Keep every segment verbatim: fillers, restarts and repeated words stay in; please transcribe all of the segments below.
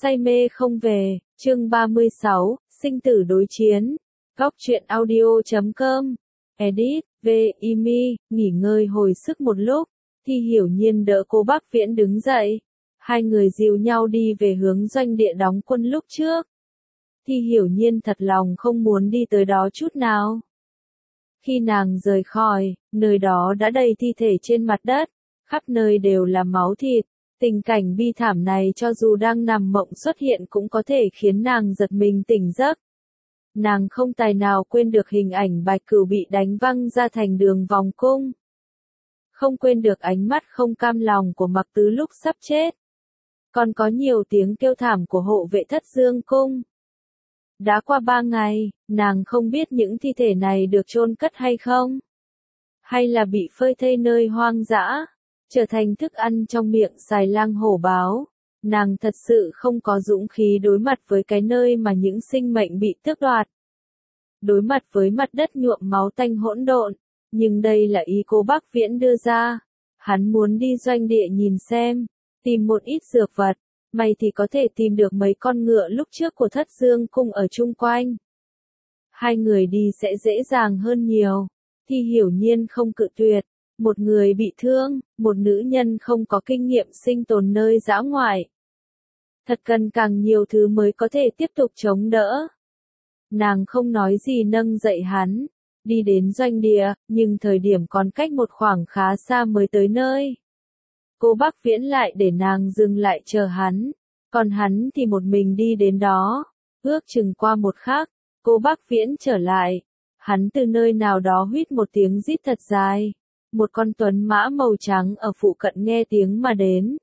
Say mê không về, chương ba mươi sáu, sinh tử đối chiến. Góc truyện audio chấm com. Edit, V, Imi, nghỉ ngơi hồi sức một lúc. Thi Hiểu Nhiên đỡ cô Bác Viễn đứng dậy. Hai người dìu nhau đi về hướng doanh địa đóng quân lúc trước. Thi Hiểu Nhiên thật lòng không muốn đi tới đó chút nào. Khi nàng rời khỏi, nơi đó đã đầy thi thể trên mặt đất, khắp nơi đều là máu thịt. Tình cảnh bi thảm này cho dù đang nằm mộng xuất hiện cũng có thể khiến nàng giật mình tỉnh giấc. Nàng không tài nào quên được hình ảnh Bạch Cửu bị đánh văng ra thành đường vòng cung. Không quên được ánh mắt không cam lòng của Mặc Tứ lúc sắp chết. Còn có nhiều tiếng kêu thảm của hộ vệ Thất Dương cung. Đã qua ba ngày, nàng không biết những thi thể này được chôn cất hay không. Hay là bị phơi thây nơi hoang dã, trở thành thức ăn trong miệng xài lang hổ báo. Nàng thật sự không có dũng khí đối mặt với cái nơi mà những sinh mệnh bị tước đoạt. Đối mặt với mặt đất nhuộm máu tanh hỗn độn, nhưng đây là ý cô Bác Viễn đưa ra. Hắn muốn đi doanh địa nhìn xem, tìm một ít dược vật, may thì có thể tìm được mấy con ngựa lúc trước của Thất Dương cung ở chung quanh. Hai người đi sẽ dễ dàng hơn nhiều. Thi Hiểu Nhiên không cự tuyệt. Một người bị thương, một nữ nhân không có kinh nghiệm sinh tồn nơi dã ngoại. Thật cần càng nhiều thứ mới có thể tiếp tục chống đỡ. Nàng không nói gì nâng dậy hắn, đi đến doanh địa, nhưng thời điểm còn cách một khoảng khá xa mới tới nơi. Cô Bác Viễn lại để nàng dừng lại chờ hắn, còn hắn thì một mình đi đến đó. Ước chừng qua một khắc, cô Bác Viễn trở lại. Hắn từ nơi nào đó huýt một tiếng rít thật dài. Một con tuấn mã màu trắng ở phụ cận nghe tiếng mà đến.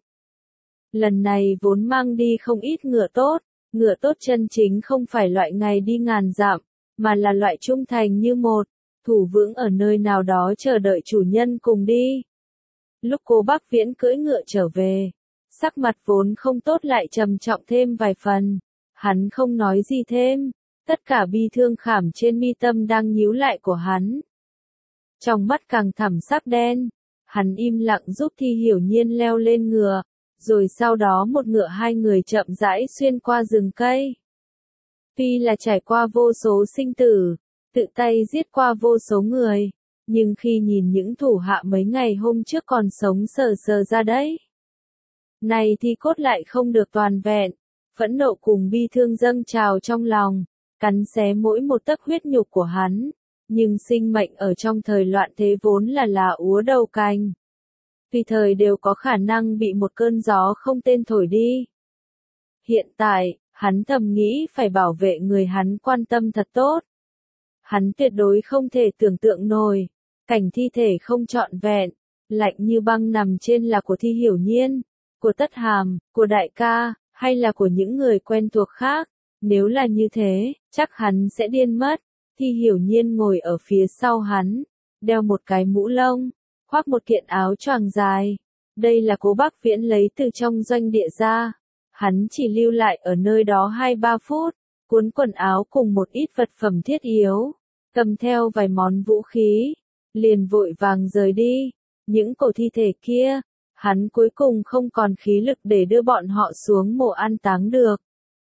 Lần này vốn mang đi không ít ngựa tốt, ngựa tốt chân chính không phải loại ngày đi ngàn dặm, mà là loại trung thành như một, thủ vững ở nơi nào đó chờ đợi chủ nhân cùng đi. Lúc cô Bác Viễn cưỡi ngựa trở về, sắc mặt vốn không tốt lại trầm trọng thêm vài phần. Hắn không nói gì thêm, tất cả bi thương khảm trên mi tâm đang nhíu lại của hắn. Trong mắt càng thẳm sắc đen, hắn im lặng giúp Thi Hiểu Nhiên leo lên ngựa, rồi sau đó một ngựa hai người chậm rãi xuyên qua rừng cây. Tuy là trải qua vô số sinh tử, tự tay giết qua vô số người, nhưng khi nhìn những thủ hạ mấy ngày hôm trước còn sống sờ sờ ra đấy. Này thì cốt lại không được toàn vẹn, phẫn nộ cùng bi thương dâng trào trong lòng, cắn xé mỗi một tấc huyết nhục của hắn. Nhưng sinh mệnh ở trong thời loạn thế vốn là là úa đầu cành. Tùy thời đều có khả năng bị một cơn gió không tên thổi đi. Hiện tại, hắn thầm nghĩ phải bảo vệ người hắn quan tâm thật tốt. Hắn tuyệt đối không thể tưởng tượng nổi, cảnh thi thể không trọn vẹn, lạnh như băng nằm trên là của Thi Hiểu Nhiên, của Tất Hàm, của đại ca, hay là của những người quen thuộc khác. Nếu là như thế, chắc hắn sẽ điên mất. Thi Hiểu Nhiên ngồi ở phía sau hắn, đeo một cái mũ lông, khoác một kiện áo choàng dài. Đây là cô Bác Viễn lấy từ trong doanh địa ra. Hắn chỉ lưu lại ở nơi đó hai ba phút, cuốn quần áo cùng một ít vật phẩm thiết yếu, cầm theo vài món vũ khí, liền vội vàng rời đi. Những cổ thi thể kia, hắn cuối cùng không còn khí lực để đưa bọn họ xuống mộ an táng được.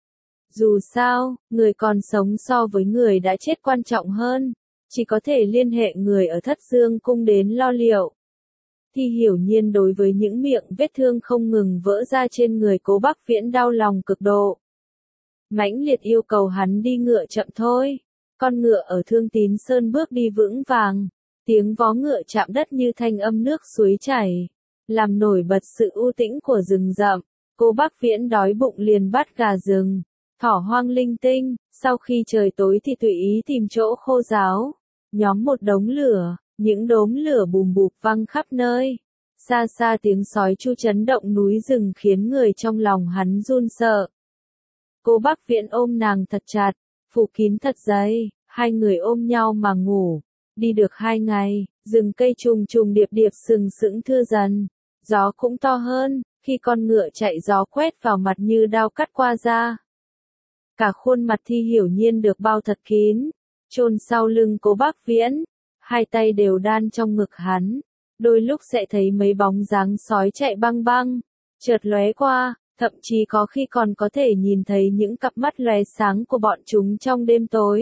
Dù sao, người còn sống so với người đã chết quan trọng hơn, chỉ có thể liên hệ người ở Thất Dương cung đến lo liệu. Thi Hiểu Nhiên đối với những miệng vết thương không ngừng vỡ ra trên người cố Bác Viễn đau lòng cực độ. Mãnh liệt yêu cầu hắn đi ngựa chậm thôi. Con ngựa ở Thương Tín Sơn bước đi vững vàng, tiếng vó ngựa chạm đất như thanh âm nước suối chảy, làm nổi bật sự u tĩnh của rừng rậm. Cố Bác Viễn đói bụng liền bắt gà rừng, thỏ hoang linh tinh, sau khi trời tối thì tùy ý tìm chỗ khô ráo, nhóm một đống lửa, những đốm lửa bùm bụp văng khắp nơi. Xa xa tiếng sói chu chấn động núi rừng khiến người trong lòng hắn run sợ. Cô Bác Viễn ôm nàng thật chặt, phủ kín thật dày, hai người ôm nhau mà ngủ. Đi được hai ngày, rừng cây trùng trùng điệp điệp sừng sững thưa dần, gió cũng to hơn, khi con ngựa chạy gió quét vào mặt như đao cắt qua da. Cả khuôn mặt Thi Hiểu Nhiên được bao thật kín, chôn sau lưng cố Bác Viễn, hai tay đều đan trong ngực hắn, đôi lúc sẽ thấy mấy bóng dáng sói chạy băng băng, chợt lóe qua, thậm chí có khi còn có thể nhìn thấy những cặp mắt lóe sáng của bọn chúng trong đêm tối.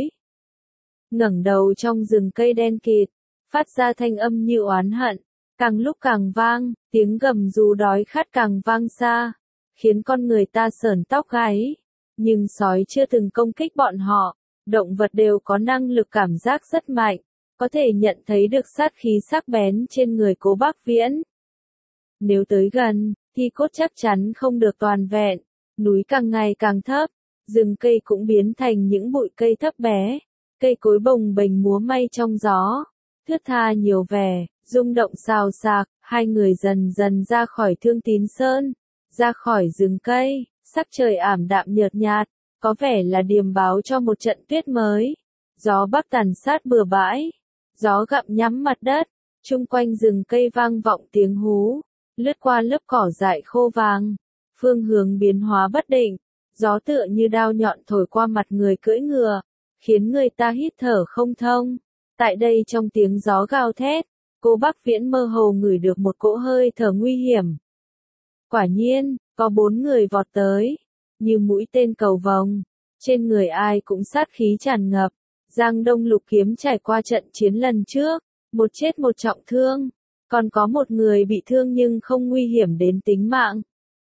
Ngẩng đầu trong rừng cây đen kịt, phát ra thanh âm như oán hận, càng lúc càng vang, tiếng gầm rú đói khát càng vang xa, khiến con người ta sởn tóc gáy. Nhưng sói chưa từng công kích bọn họ, động vật đều có năng lực cảm giác rất mạnh, có thể nhận thấy được sát khí sắc bén trên người Cố Bác Viễn. Nếu tới gần, thì cốt chắc chắn không được toàn vẹn, núi càng ngày càng thấp, rừng cây cũng biến thành những bụi cây thấp bé, cây cối bồng bềnh múa may trong gió, thướt tha nhiều vẻ, rung động xào xạc, hai người dần dần ra khỏi Thương Tín Sơn, ra khỏi rừng cây, sắc trời ảm đạm nhợt nhạt, có vẻ là điềm báo cho một trận tuyết mới. Gió bắc tàn sát bừa bãi, gió gặm nhắm mặt đất, chung quanh rừng cây vang vọng tiếng hú, lướt qua lớp cỏ dại khô vàng, phương hướng biến hóa bất định, gió tựa như đao nhọn thổi qua mặt người cưỡi ngựa, khiến người ta hít thở không thông. Tại đây trong tiếng gió gào thét, Cố Bác Viễn mơ hồ ngửi được một cỗ hơi thở nguy hiểm. Quả nhiên, có bốn người vọt tới, như mũi tên cầu vồng, trên người ai cũng sát khí tràn ngập. Giang Đông Lục Kiếm trải qua trận chiến lần trước, một chết một trọng thương, còn có một người bị thương nhưng không nguy hiểm đến tính mạng.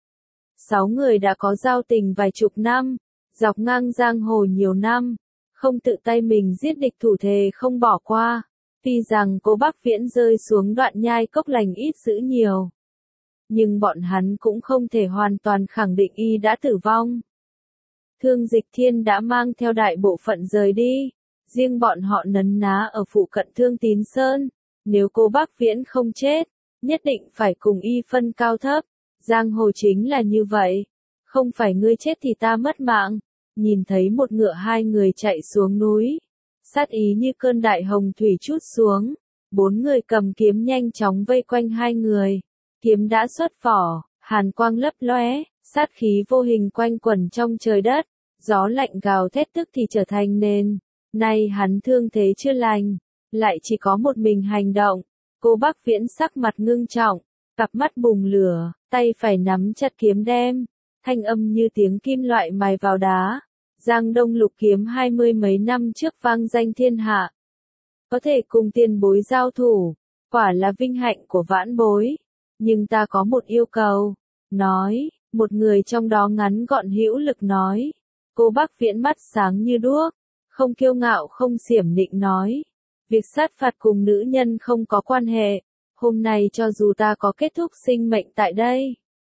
Sáu người đã có giao tình vài chục năm, dọc ngang giang hồ nhiều năm, không tự tay mình giết địch thủ thề không bỏ qua. Tuy rằng Cố Bác Viễn rơi xuống đoạn nhai cốc lành ít dữ nhiều, nhưng bọn hắn cũng không thể hoàn toàn khẳng định y đã tử vong. Thương Dịch Thiên đã mang theo đại bộ phận rời đi, riêng bọn họ nấn ná ở phụ cận Thương Tín Sơn. Nếu Cố Bác Viễn không chết, nhất định phải cùng y phân cao thấp. Giang hồ chính là như vậy, không phải ngươi chết thì ta mất mạng. Nhìn thấy một ngựa hai người chạy xuống núi, sát ý như cơn đại hồng thủy trút xuống, bốn người cầm kiếm nhanh chóng vây quanh hai người. Kiếm đã xuất vỏ, hàn quang lấp lóe, sát khí vô hình quanh quẩn trong trời đất, gió lạnh gào thét tức thì trở thành nền. Nay hắn thương thế chưa lành, lại chỉ có một mình hành động. Cố Bác Viễn sắc mặt ngưng trọng, cặp mắt bùng lửa, tay phải nắm chặt kiếm đem, thanh âm như tiếng kim loại mài vào đá. Giang Đông Lục Kiếm hai mươi mấy năm trước vang danh thiên hạ, có thể cùng tiền bối giao thủ, quả là vinh hạnh của vãn bối. Nhưng ta có một yêu cầu, nói, một người trong đó ngắn gọn hữu lực nói. Cố Bác Viễn mắt sáng như đuốc, không kiêu ngạo không xiểm nịnh nói, việc sát phạt cùng nữ nhân không có quan hệ, hôm nay cho dù ta có kết thúc sinh mệnh tại đây,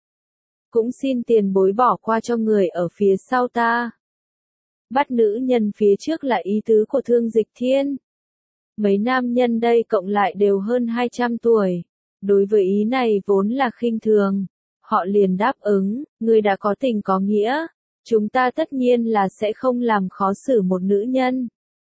cũng xin tiền bối bỏ qua cho người ở phía sau ta. Bắt nữ nhân phía trước là ý tứ của Thương Dịch Thiên. Mấy nam nhân đây cộng lại đều hơn hai trăm tuổi. Đối với ý này vốn là khinh thường, họ liền đáp ứng, người đã có tình có nghĩa, chúng ta tất nhiên là sẽ không làm khó xử một nữ nhân.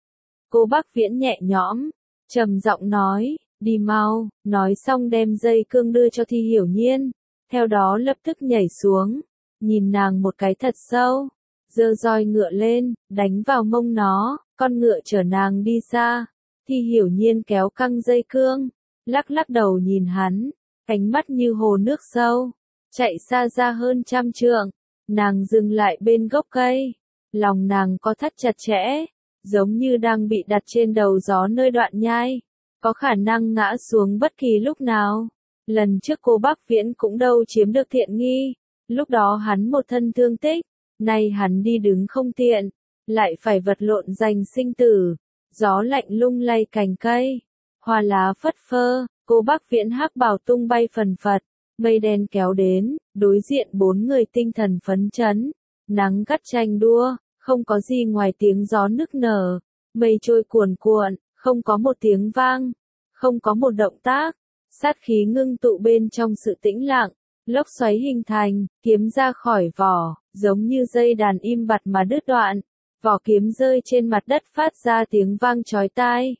Cố Bác Viễn nhẹ nhõm, trầm giọng nói, đi mau, nói xong đem dây cương đưa cho Thi Hiểu Nhiên, theo đó lập tức nhảy xuống, nhìn nàng một cái thật sâu, giơ roi ngựa lên, đánh vào mông nó, con ngựa chở nàng đi xa. Thi Hiểu Nhiên kéo căng dây cương, lắc lắc đầu nhìn hắn, ánh mắt như hồ nước sâu, chạy xa ra hơn trăm trượng, nàng dừng lại bên gốc cây, lòng nàng có thắt chặt chẽ, giống như đang bị đặt trên đầu gió nơi đoạn nhai, có khả năng ngã xuống bất kỳ lúc nào. Lần trước Cố Bác Viễn cũng đâu chiếm được thiện nghi, lúc đó hắn một thân thương tích, nay hắn đi đứng không tiện, lại phải vật lộn giành sinh tử, gió lạnh lung lay cành cây, hoa lá phất phơ, Cố Bác Viễn hắc bào tung bay phần phật, mây đen kéo đến, đối diện bốn người tinh thần phấn chấn, nắng gắt tranh đua, không có gì ngoài tiếng gió nức nở, mây trôi cuồn cuộn, không có một tiếng vang, không có một động tác, sát khí ngưng tụ bên trong sự tĩnh lặng, lốc xoáy hình thành, kiếm ra khỏi vỏ, giống như dây đàn im bặt mà đứt đoạn, vỏ kiếm rơi trên mặt đất phát ra tiếng vang chói tai.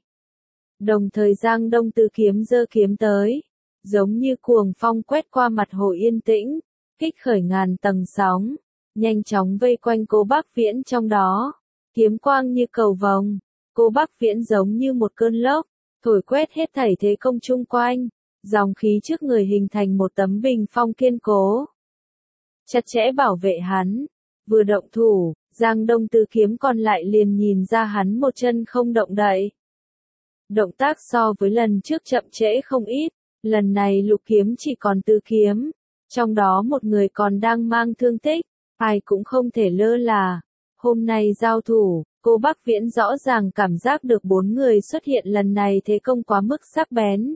Đồng thời Giang Đông Tư kiếm giơ kiếm tới, giống như cuồng phong quét qua mặt hồ yên tĩnh, kích khởi ngàn tầng sóng, nhanh chóng vây quanh Cố Bác Viễn trong đó, kiếm quang như cầu vồng, Cố Bác Viễn giống như một cơn lốc, thổi quét hết thảy thế công chung quanh, dòng khí trước người hình thành một tấm bình phong kiên cố. chặt chẽ bảo vệ hắn. Vừa động thủ, Giang Đông Tứ kiếm còn lại liền nhìn ra hắn một chân không động đậy. Động tác so với lần trước chậm trễ không ít, lần này Lục kiếm chỉ còn Tứ kiếm, trong đó một người còn đang mang thương tích, ai cũng không thể lơ là. Hôm nay giao thủ, cô Bắc Viễn rõ ràng cảm giác được bốn người xuất hiện lần này thế công quá mức sắc bén.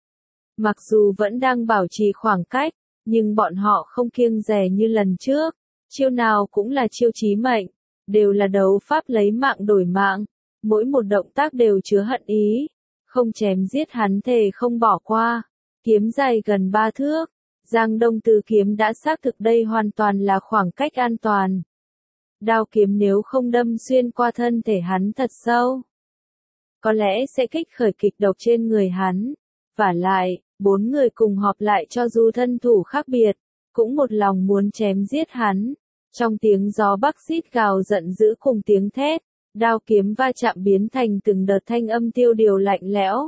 Mặc dù vẫn đang bảo trì khoảng cách, nhưng bọn họ không kiêng dè như lần trước, chiêu nào cũng là chiêu chí mệnh, đều là đấu pháp lấy mạng đổi mạng, mỗi một động tác đều chứa hận ý, không chém giết hắn thề không bỏ qua. Kiếm dài gần ba thước, Giang Đông Tứ kiếm đã xác thực đây hoàn toàn là khoảng cách an toàn. Đao kiếm nếu không đâm xuyên qua thân thể hắn thật sâu, có lẽ sẽ kích khởi kịch độc trên người hắn. Vả lại, bốn người cùng họp lại cho dù thân thủ khác biệt, cũng một lòng muốn chém giết hắn. Trong tiếng gió bắc rít gào giận dữ cùng tiếng thét, đao kiếm va chạm biến thành từng đợt thanh âm tiêu điều lạnh lẽo.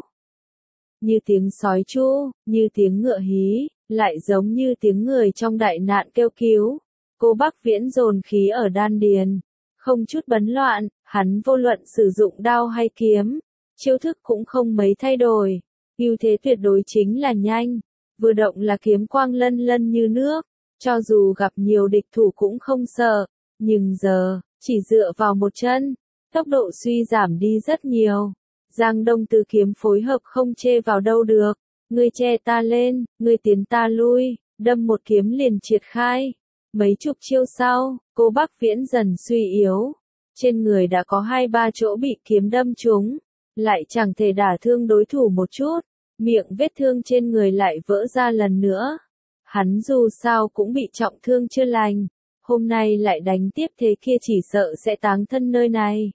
Như tiếng sói chu, như tiếng ngựa hí, lại giống như tiếng người trong đại nạn kêu cứu. Cô Bắc Viễn dồn khí ở đan điền, không chút bấn loạn, hắn vô luận sử dụng đao hay kiếm, chiêu thức cũng không mấy thay đổi. Ưu thế tuyệt đối chính là nhanh, vừa động là kiếm quang lân lân như nước, cho dù gặp nhiều địch thủ cũng không sợ, nhưng giờ, chỉ dựa vào một chân, tốc độ suy giảm đi rất nhiều. Giang Đông Tứ kiếm phối hợp không chê vào đâu được, ngươi che ta lên, ngươi tiến ta lui, đâm một kiếm liền triệt khai. Mấy chục chiêu sau, cô Bắc Viễn dần suy yếu, trên người đã có hai ba chỗ bị kiếm đâm trúng, lại chẳng thể đả thương đối thủ một chút, miệng vết thương trên người lại vỡ ra lần nữa. Hắn dù sao cũng bị trọng thương chưa lành, hôm nay lại đánh tiếp thế kia chỉ sợ sẽ táng thân nơi này.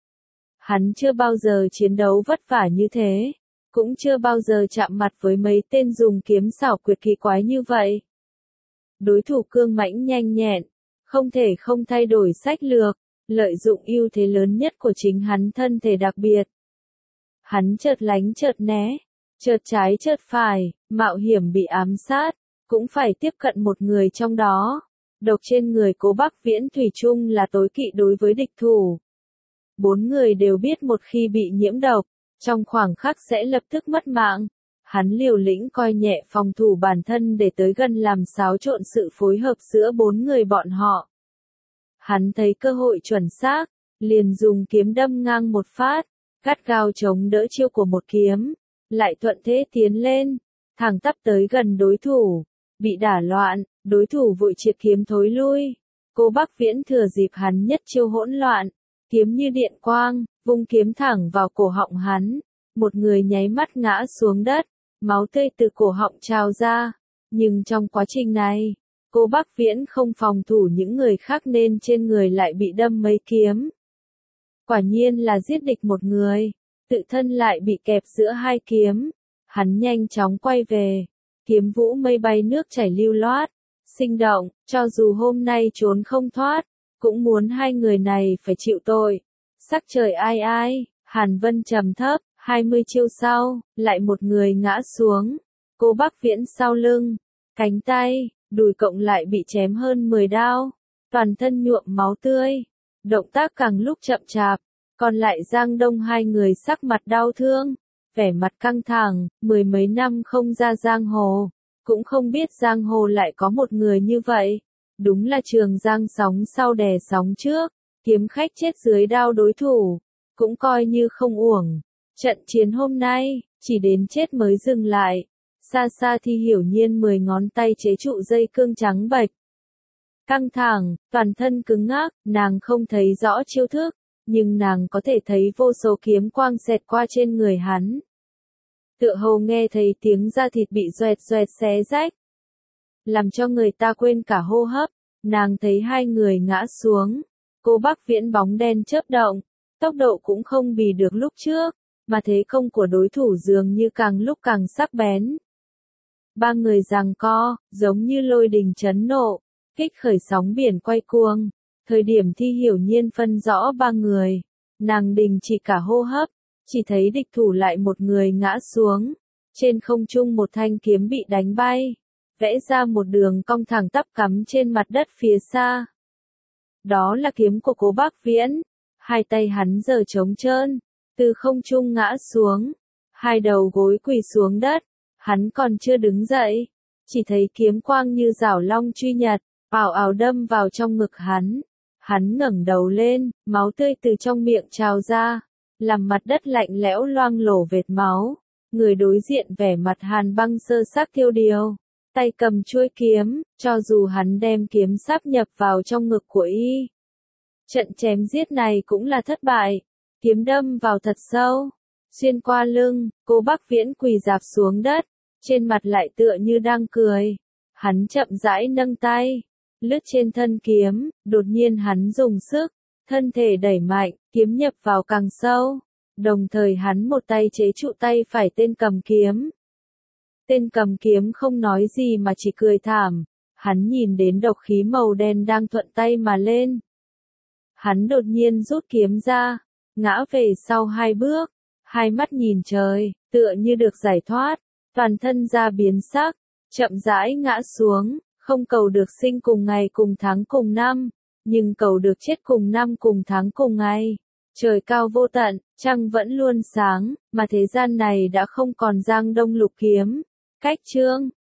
Hắn chưa bao giờ chiến đấu vất vả như thế, cũng chưa bao giờ chạm mặt với mấy tên dùng kiếm xảo quyệt kỳ quái như vậy. Đối thủ cương mãnh nhanh nhẹn, không thể không thay đổi sách lược, lợi dụng ưu thế lớn nhất của chính hắn thân thể đặc biệt. Hắn chợt lánh chợt né, chợt trái chợt phải, mạo hiểm bị ám sát, cũng phải tiếp cận một người trong đó. Độc trên người Cố Bắc Viễn thủy chung là tối kỵ đối với địch thủ. Bốn người đều biết một khi bị nhiễm độc, trong khoảng khắc sẽ lập tức mất mạng. Hắn liều lĩnh coi nhẹ phòng thủ bản thân để tới gần làm xáo trộn sự phối hợp giữa bốn người bọn họ. Hắn thấy cơ hội chuẩn xác, liền dùng kiếm đâm ngang một phát, gắt gao chống đỡ chiêu của một kiếm, lại thuận thế tiến lên, thẳng tắp tới gần đối thủ, bị đả loạn, đối thủ vội triệt kiếm thối lui. Cố Bắc Viễn thừa dịp hắn nhất chiêu hỗn loạn, kiếm như điện quang, vung kiếm thẳng vào cổ họng hắn, một người nháy mắt ngã xuống đất, máu tươi từ cổ họng trào ra, nhưng trong quá trình này, Cố Bắc Viễn không phòng thủ những người khác nên trên người lại bị đâm mấy kiếm. Quả nhiên là giết địch một người, tự thân lại bị kẹp giữa hai kiếm, hắn nhanh chóng quay về, kiếm vũ mây bay nước chảy lưu loát, sinh động, cho dù hôm nay trốn không thoát, cũng muốn hai người này phải chịu tội. Sắc trời ai ai, Hàn Vân trầm thấp, hai mươi chiêu sau, lại một người ngã xuống. Cố Bắc Viễn sau lưng, cánh tay, đùi cộng lại bị chém hơn mười đao, toàn thân nhuộm máu tươi, động tác càng lúc chậm chạp, còn lại Giang Đông hai người sắc mặt đau thương, vẻ mặt căng thẳng, mười mấy năm không ra giang hồ, cũng không biết giang hồ lại có một người như vậy. Đúng là Trường Giang sóng sau đè sóng trước, kiếm khách chết dưới đao đối thủ, cũng coi như không uổng. Trận chiến hôm nay, chỉ đến chết mới dừng lại. Xa xa Thi Hiểu Nhiên mười ngón tay chế trụ dây cương trắng bạch. Căng thẳng, toàn thân cứng ngắc, nàng không thấy rõ chiêu thức, nhưng nàng có thể thấy vô số kiếm quang xẹt qua trên người hắn. Tựa hồ nghe thấy tiếng da thịt bị doẹt doẹt xé rách, làm cho người ta quên cả hô hấp. Nàng thấy hai người ngã xuống, Cố Bắc Viễn bóng đen chớp động, tốc độ cũng không bì được lúc trước, mà thế công của đối thủ dường như càng lúc càng sắc bén. Ba người giằng co, giống như lôi đình chấn nộ, kích khởi sóng biển quay cuồng. Thời điểm Thi Hiểu Nhiên phân rõ ba người, nàng đình chỉ cả hô hấp, chỉ thấy địch thủ lại một người ngã xuống, trên không trung một thanh kiếm bị đánh bay, vẽ ra một đường cong thẳng tắp cắm trên mặt đất phía xa. Đó là kiếm của Cố Bác Viễn, hai tay hắn giơ trống trơn, từ không trung ngã xuống, hai đầu gối quỳ xuống đất, hắn còn chưa đứng dậy, chỉ thấy kiếm quang như rảo long truy nhật, ào ào đâm vào trong ngực hắn. Hắn ngẩng đầu lên, máu tươi từ trong miệng trào ra, làm mặt đất lạnh lẽo loang lổ vệt máu. Người đối diện vẻ mặt hàn băng sơ xác thiêu điều, tay cầm chuôi kiếm, cho dù hắn đem kiếm sáp nhập vào trong ngực của y. Trận chém giết này cũng là thất bại, kiếm đâm vào thật sâu, xuyên qua lưng, Cố Bác Viễn quỳ rạp xuống đất, trên mặt lại tựa như đang cười. Hắn chậm rãi nâng tay, lướt trên thân kiếm, đột nhiên hắn dùng sức, thân thể đẩy mạnh, kiếm nhập vào càng sâu. Đồng thời hắn một tay chế trụ tay phải tên cầm kiếm. Tên cầm kiếm không nói gì mà chỉ cười thảm, hắn nhìn đến độc khí màu đen đang thuận tay mà lên. Hắn đột nhiên rút kiếm ra, ngã về sau hai bước, hai mắt nhìn trời, tựa như được giải thoát, toàn thân da biến sắc, chậm rãi ngã xuống, không cầu được sinh cùng ngày cùng tháng cùng năm, nhưng cầu được chết cùng năm cùng tháng cùng ngày. Trời cao vô tận, trăng vẫn luôn sáng, mà thế gian này đã không còn Giang Đông Lục kiếm. Cách chương